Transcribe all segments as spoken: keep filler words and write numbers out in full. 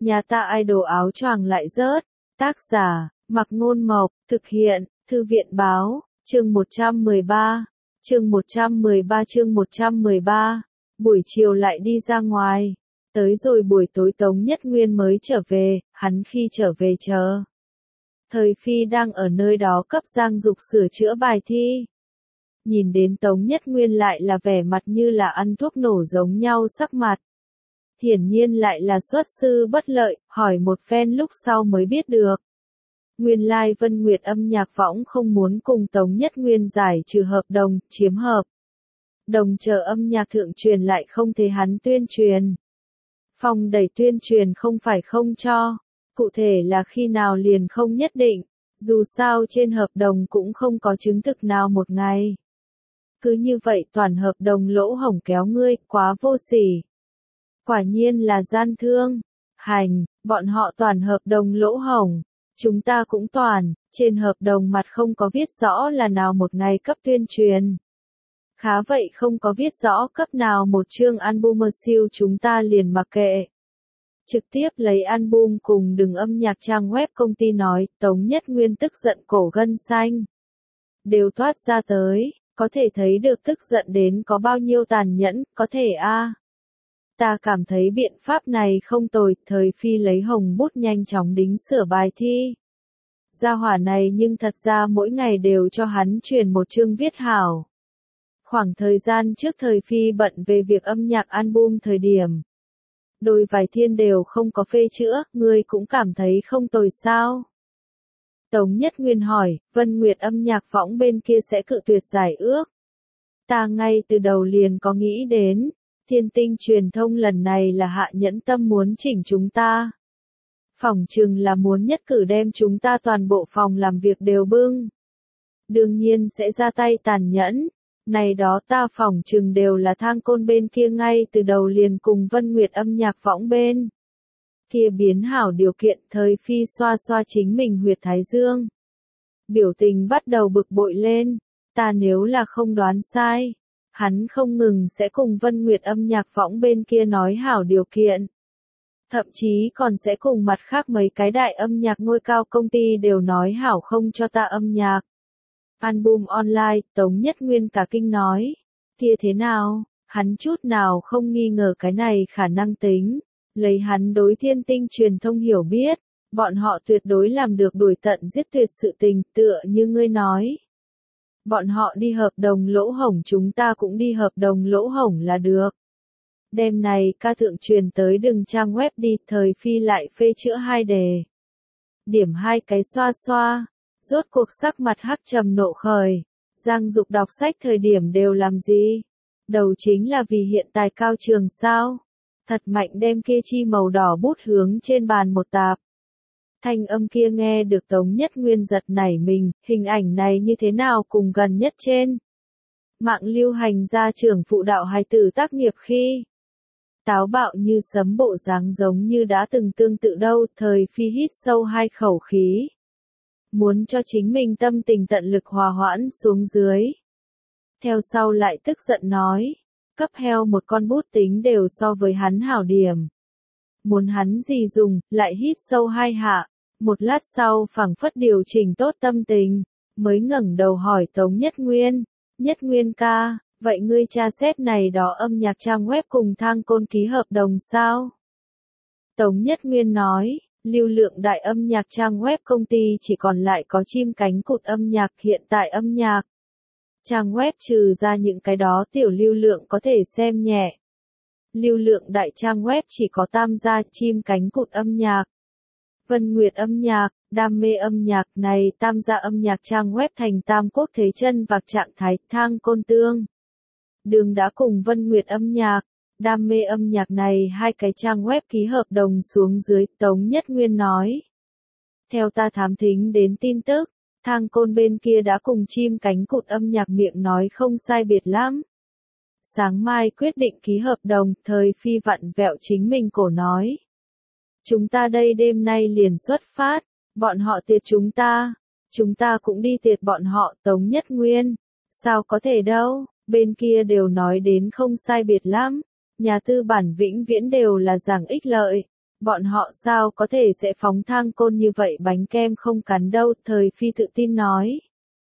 Nhà ta idol áo choàng lại rớt. Tác giả, Mặc Ngôn Mộc, thực hiện, Thư viện Báo, chương một trăm mười ba. Chương một trăm mười ba chương một trăm mười ba. Buổi chiều lại đi ra ngoài. Tới rồi buổi tối Tống Nhất Nguyên mới trở về, hắn khi trở về chờ. Thời Phi đang ở nơi đó cấp Giang Dục sửa chữa bài thi. Nhìn đến Tống Nhất Nguyên lại là vẻ mặt như là ăn thuốc nổ giống nhau sắc mặt. Hiển nhiên lại là xuất sư bất lợi, hỏi một phen lúc sau mới biết được. Nguyên lai Vân Nguyệt âm nhạc võng không muốn cùng Tống Nhất Nguyên giải trừ hợp đồng, chiếm hợp. Đồng chờ âm nhạc thượng truyền lại không thể hắn tuyên truyền. Phòng đẩy tuyên truyền không phải không cho, cụ thể là khi nào liền không nhất định, dù sao trên hợp đồng cũng không có chứng thực nào một ngày. Cứ như vậy toàn hợp đồng lỗ hổng kéo ngươi, quá vô sỉ. Quả nhiên là gian thương. Hành, bọn họ toàn hợp đồng lỗ hổng. Chúng ta cũng toàn, trên hợp đồng mặt không có viết rõ là nào một ngày cấp tuyên truyền. Khá vậy không có viết rõ cấp nào một chương album siêu chúng ta liền mặc kệ. Trực tiếp lấy album cùng đường âm nhạc trang web công ty nói, Tống Nhất Nguyên tức giận cổ gân xanh. Đều thoát ra tới, có thể thấy được tức giận đến có bao nhiêu tàn nhẫn, có thể a. À. Ta cảm thấy biện pháp này không tồi, Thời Phi lấy hồng bút nhanh chóng đính sửa bài thi. Gia hỏa này nhưng thật ra mỗi ngày đều cho hắn truyền một chương viết hảo. Khoảng thời gian trước Thời Phi bận về việc âm nhạc album thời điểm. Đôi vài thiên đều không có phê chữa, ngươi cũng cảm thấy không tồi sao? Tống Nhất Nguyên hỏi, Vân Nguyệt âm nhạc võng bên kia sẽ cự tuyệt giải ước. Ta ngay từ đầu liền có nghĩ đến. Thiên Tinh truyền thông lần này là hạ nhẫn tâm muốn chỉnh chúng ta. Phỏng chừng là muốn nhất cử đem chúng ta toàn bộ phòng làm việc đều bưng. Đương nhiên sẽ ra tay tàn nhẫn. Này đó ta phỏng chừng đều là Thang Côn bên kia ngay từ đầu liền cùng Vân Nguyệt âm nhạc võng bên. Kia biến hảo điều kiện, Thời Phi xoa xoa chính mình huyệt thái dương. Biểu tình bắt đầu bực bội lên. Ta nếu là không đoán sai. Hắn không ngừng sẽ cùng Vân Nguyệt âm nhạc võng bên kia nói hảo điều kiện. Thậm chí còn sẽ cùng mặt khác mấy cái đại âm nhạc ngôi cao công ty đều nói hảo không cho ta âm nhạc. Album online, Tống Nhất Nguyên cả kinh nói. Kia thế nào, hắn chút nào không nghi ngờ cái này khả năng tính. Lấy hắn đối Thiên Tinh truyền thông hiểu biết, bọn họ tuyệt đối làm được đuổi tận giết tuyệt sự tình, tựa như ngươi nói. Bọn họ đi hợp đồng lỗ hổng chúng ta cũng đi hợp đồng lỗ hổng là được. Đêm này ca thượng truyền tới đường trang web đi, Thời Phi lại phê chữa hai đề. Điểm hai cái xoa xoa, rốt cuộc sắc mặt hắc trầm nộ khởi. Giang Dục đọc sách thời điểm đều làm gì? Đầu chính là vì hiện tài cao trường sao? Thật mạnh đem kia chi màu đỏ bút hướng trên bàn một tạp. Thanh âm kia nghe được Tống Nhất Nguyên giật nảy mình, hình ảnh này như thế nào cùng gần nhất trên. Mạng lưu hành gia trưởng phụ đạo hài tử tác nghiệp khi. Táo bạo như sấm bộ dáng giống như đã từng tương tự đâu, Thời Phi hít sâu hai khẩu khí. Muốn cho chính mình tâm tình tận lực hòa hoãn xuống dưới. Theo sau lại tức giận nói, cấp heo một con bút tính đều so với hắn hảo điểm. Muốn hắn gì dùng, lại hít sâu hai hạ. Một lát sau phảng phất điều chỉnh tốt tâm tình, mới ngẩng đầu hỏi Tống Nhất Nguyên, Nhất Nguyên ca, vậy ngươi tra xét này đó âm nhạc trang web cùng Thang Côn ký hợp đồng sao? Tống Nhất Nguyên nói, lưu lượng đại âm nhạc trang web công ty chỉ còn lại có chim cánh cụt âm nhạc hiện tại âm nhạc. Trang web trừ ra những cái đó tiểu lưu lượng có thể xem nhẹ. Lưu lượng đại trang web chỉ có tam gia chim cánh cụt âm nhạc. Vân Nguyệt âm nhạc, đam mê âm nhạc này tam gia âm nhạc trang web thành Tam Quốc Thế Chân Vạc trạng thái Thang Côn tương. Đường đã cùng Vân Nguyệt âm nhạc, đam mê âm nhạc này hai cái trang web ký hợp đồng xuống dưới, Tống Nhất Nguyên nói. Theo ta thám thính đến tin tức, Thang Côn bên kia đã cùng chim cánh cụt âm nhạc miệng nói không sai biệt lắm. Sáng mai quyết định ký hợp đồng, Thời Phi vặn vẹo chính mình cổ nói. Chúng ta đây đêm nay liền xuất phát, bọn họ tiệt chúng ta, chúng ta cũng đi tiệt bọn họ, Tống Nhất Nguyên. Sao có thể đâu, bên kia đều nói đến không sai biệt lắm, nhà tư bản vĩnh viễn đều là giảng ích lợi, Bọn họ sao có thể sẽ phóng thang côn như vậy, bánh kem không cắn đâu, Thời Phi tự tin nói.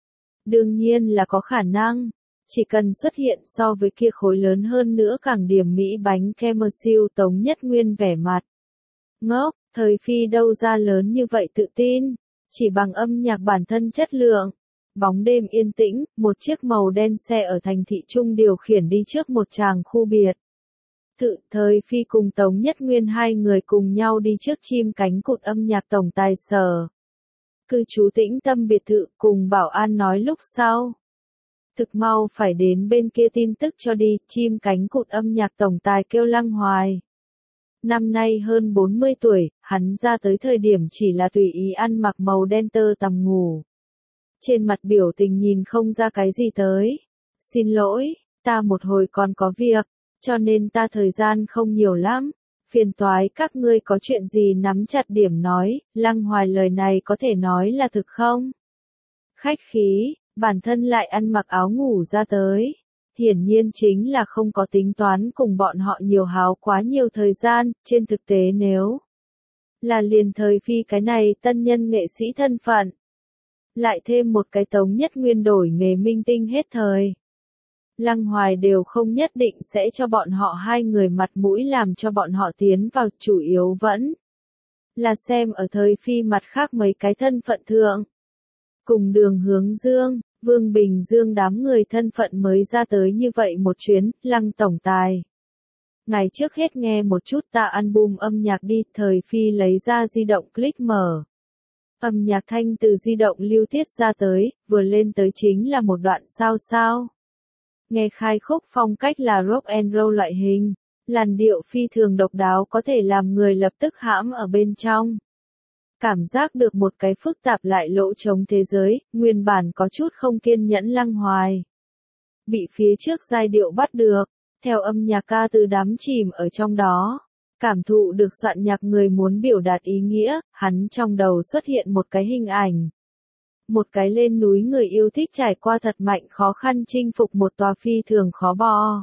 Đương nhiên là có khả năng, chỉ cần xuất hiện so với kia khối lớn hơn nữa càng điểm mỹ bánh kem siêu. Tống Nhất Nguyên vẻ mặt ngốc, Thời Phi đâu ra lớn như vậy tự tin, chỉ bằng âm nhạc bản thân chất lượng. Bóng đêm yên tĩnh, một chiếc màu đen xe ở thành thị trung điều khiển đi trước một tràng khu biệt thự. Thời Phi cùng Tống Nhất Nguyên hai người cùng nhau đi trước chim cánh cụt âm nhạc tổng tài sở cư trú tĩnh tâm biệt thự, cùng bảo an nói lúc sau. Thực mau phải đến bên kia tin tức cho đi, chim cánh cụt âm nhạc tổng tài kêu Lăng Hoài. Năm nay hơn bốn mươi tuổi, hắn ra tới thời điểm chỉ là tùy ý ăn mặc màu đen tơ tằm ngủ. Trên mặt biểu tình nhìn không ra cái gì tới. Xin lỗi, ta một hồi còn có việc, cho nên ta thời gian không nhiều lắm. Phiền toái các ngươi có chuyện gì nắm chặt điểm nói. Lăng Hoài lời này có thể nói là thực không? Khách khí, bản thân lại ăn mặc áo ngủ ra tới. Hiển nhiên chính là không có tính toán cùng bọn họ nhiều háo quá nhiều thời gian. Trên thực tế nếu là liền Thời Phi cái này tân nhân nghệ sĩ thân phận, lại thêm một cái Tống Nhất Nguyên đổi nghề minh tinh hết thời, Lăng Hoài đều không nhất định sẽ cho bọn họ hai người mặt mũi làm cho bọn họ tiến vào, chủ yếu vẫn là xem ở Thời Phi mặt khác mấy cái thân phận thượng. Cùng Đường Hướng Dương, Vương Bình Dương đám người thân phận mới ra tới như vậy một chuyến. Lăng tổng tài, ngày trước hết nghe một chút ta album âm nhạc đi. Thời Phi lấy ra di động click mở. Âm nhạc thanh từ di động lưu tiết ra tới, vừa lên tới chính là một đoạn sao sao. Nghe khai khúc phong cách là rock and roll loại hình, làn điệu phi thường độc đáo có thể làm người lập tức hãm ở bên trong. Cảm giác được một cái phức tạp lại lỗ trống thế giới, nguyên bản có chút không kiên nhẫn Lăng Hoài. Bị phía trước giai điệu bắt được, theo âm nhạc ca từ đắm chìm ở trong đó. Cảm thụ được soạn nhạc người muốn biểu đạt ý nghĩa, hắn trong đầu xuất hiện một cái hình ảnh. Một cái lên núi người yêu thích trải qua thật mạnh khó khăn chinh phục một tòa phi thường khó bò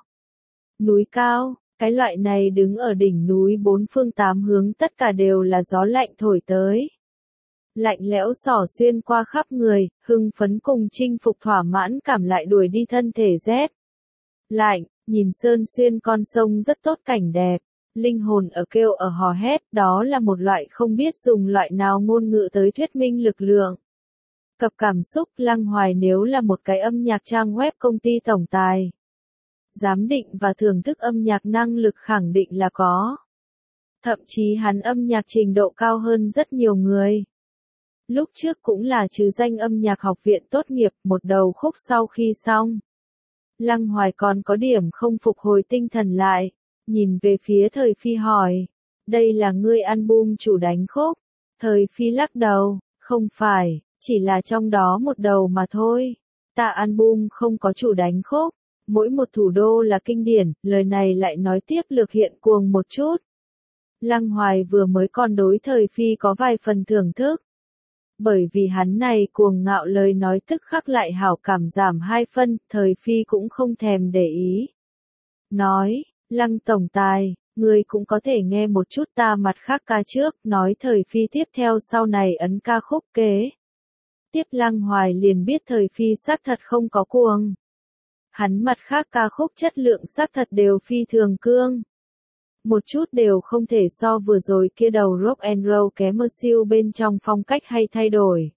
núi cao, cái loại này đứng ở đỉnh núi bốn phương tám hướng tất cả đều là gió lạnh thổi tới. Lạnh lẽo xỏ xuyên qua khắp người, hưng phấn cùng chinh phục thỏa mãn cảm lại đuổi đi thân thể rét lạnh, nhìn sơn xuyên con sông rất tốt cảnh đẹp. Linh hồn ở kêu ở hò hét, đó là một loại không biết dùng loại nào ngôn ngữ tới thuyết minh lực lượng. Cập cảm xúc. Lăng Hoài nếu là một cái âm nhạc trang web công ty tổng tài, giám định và thưởng thức âm nhạc năng lực khẳng định là có. Thậm chí hắn âm nhạc trình độ cao hơn rất nhiều người. Lúc trước cũng là trừ danh âm nhạc học viện tốt nghiệp, một đầu khúc sau khi xong, Lăng Hoài còn có điểm không phục hồi tinh thần lại. Nhìn về phía Thời Phi hỏi, đây là ngươi album chủ đánh khúc. Thời Phi lắc đầu, không phải, chỉ là trong đó một đầu mà thôi. Ta album không có chủ đánh khúc, mỗi một thủ đô là kinh điển. Lời này lại nói tiếp lực hiện cuồng một chút. Lăng Hoài vừa mới còn đối Thời Phi có vài phần thưởng thức. Bởi vì hắn này cuồng ngạo lời nói tức khắc lại hảo cảm giảm hai phân, Thời Phi cũng không thèm để ý. Nói, Lăng tổng tài, người cũng có thể nghe một chút ta mặt khác ca trước. Nói Thời Phi tiếp theo sau này ấn ca khúc kế. Tiếp Lăng Hoài liền biết Thời Phi xác thật không có cuồng. Hắn mặt khác ca khúc chất lượng xác thật đều phi thường cương. Một chút đều không thể so vừa rồi kia đầu rock and roll kém mơ siêu bên trong phong cách hay thay đổi.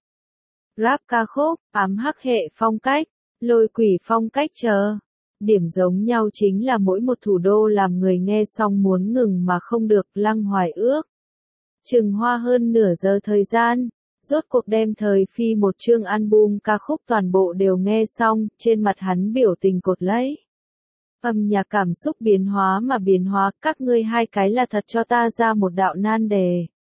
Rap ca khúc, ám hắc hệ phong cách, lôi quỷ phong cách chờ. Điểm giống nhau chính là mỗi một thủ đô làm người nghe xong muốn ngừng mà không được. Lăng Hoài ước chừng hoa hơn nửa giờ thời gian, rốt cuộc đem Thời Phi một chương album ca khúc toàn bộ đều nghe xong. Trên mặt hắn biểu tình cột lấy. Âm nhạc cảm xúc biến hóa mà biến hóa. Các ngươi hai cái là thật cho ta ra một đạo nan đề.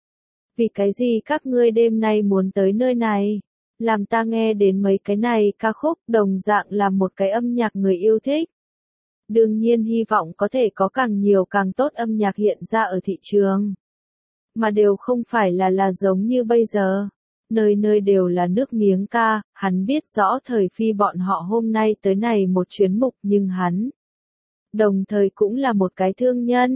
Vì cái gì các ngươi đêm nay muốn tới nơi này? Làm ta nghe đến mấy cái này ca khúc đồng dạng là một cái âm nhạc người yêu thích. Đương nhiên hy vọng có thể có càng nhiều càng tốt âm nhạc hiện ra ở thị trường. Mà đều không phải là là giống như bây giờ. Nơi nơi đều là nước miếng ca. Hắn biết rõ Thời Phi bọn họ hôm nay tới này một chuyến mục, nhưng hắn đồng thời cũng là một cái thương nhân.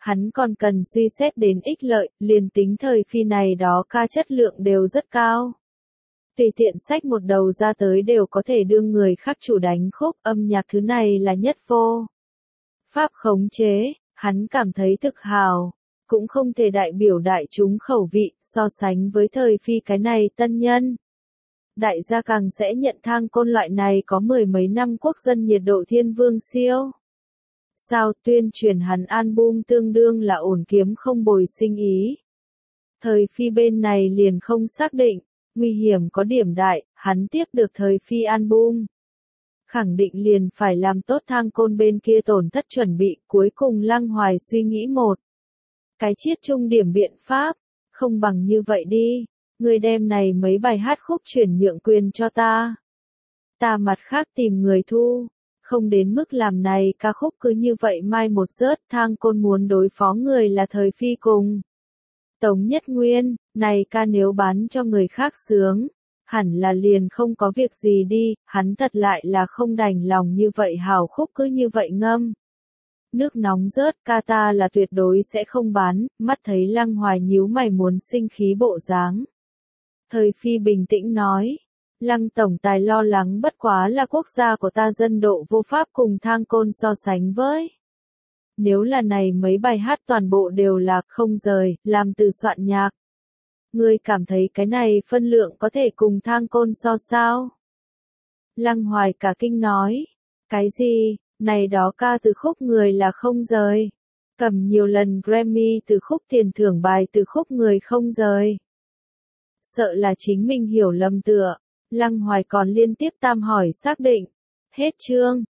Hắn còn cần suy xét đến ích lợi, liền tính thời phi này đó ca chất lượng đều rất cao. Tùy tiện sách một đầu ra tới đều có thể đương người khác chủ đánh khúc, âm nhạc thứ này là nhất vô pháp khống chế, hắn cảm thấy thực hào, cũng không thể đại biểu đại chúng khẩu vị, so sánh với thời phi cái này tân nhân. Đại gia càng sẽ nhận Thang Côn loại này có mười mấy năm quốc dân nhiệt độ thiên vương siêu. Sao tuyên truyền hắn album tương đương là ổn kiếm không bồi sinh ý. Thời phi bên này liền không xác định, nguy hiểm có điểm đại, hắn tiếp được thời phi album. Khẳng định liền phải làm tốt Thang Côn bên kia tổn thất chuẩn bị, cuối cùng Lăng Hoài suy nghĩ một. Cái chiết trung điểm biện pháp, không bằng như vậy đi, người đem này mấy bài hát khúc chuyển nhượng quyền cho ta. Ta mặt khác tìm người thu, không đến mức làm này ca khúc cứ như vậy mai một rớt. Thang Côn muốn đối phó người là thời phi cùng Tống Nhất Nguyên, này ca nếu bán cho người khác sướng, hẳn là liền không có việc gì đi, hắn thật lại là không đành lòng như vậy hào khúc cứ như vậy ngâm. Nước nóng rớt ca ta là tuyệt đối sẽ không bán, mắt thấy Lăng Hoài nhíu mày muốn sinh khí bộ dáng. Thời phi bình tĩnh nói, Lăng tổng tài lo lắng bất quá là quốc gia của ta dân độ vô pháp cùng Thang Côn so sánh với. Nếu là này mấy bài hát toàn bộ đều là không rời, làm từ soạn nhạc. Ngươi cảm thấy cái này phân lượng có thể cùng Thang Côn so sao? Lăng Hoài cả kinh nói, cái gì, này đó ca từ khúc người là không rời. Cầm nhiều lần Grammy từ khúc tiền thưởng bài từ khúc người không rời. Sợ là chính mình hiểu lầm tựa. Lăng Hoài còn liên tiếp tam hỏi xác định. Hết chương.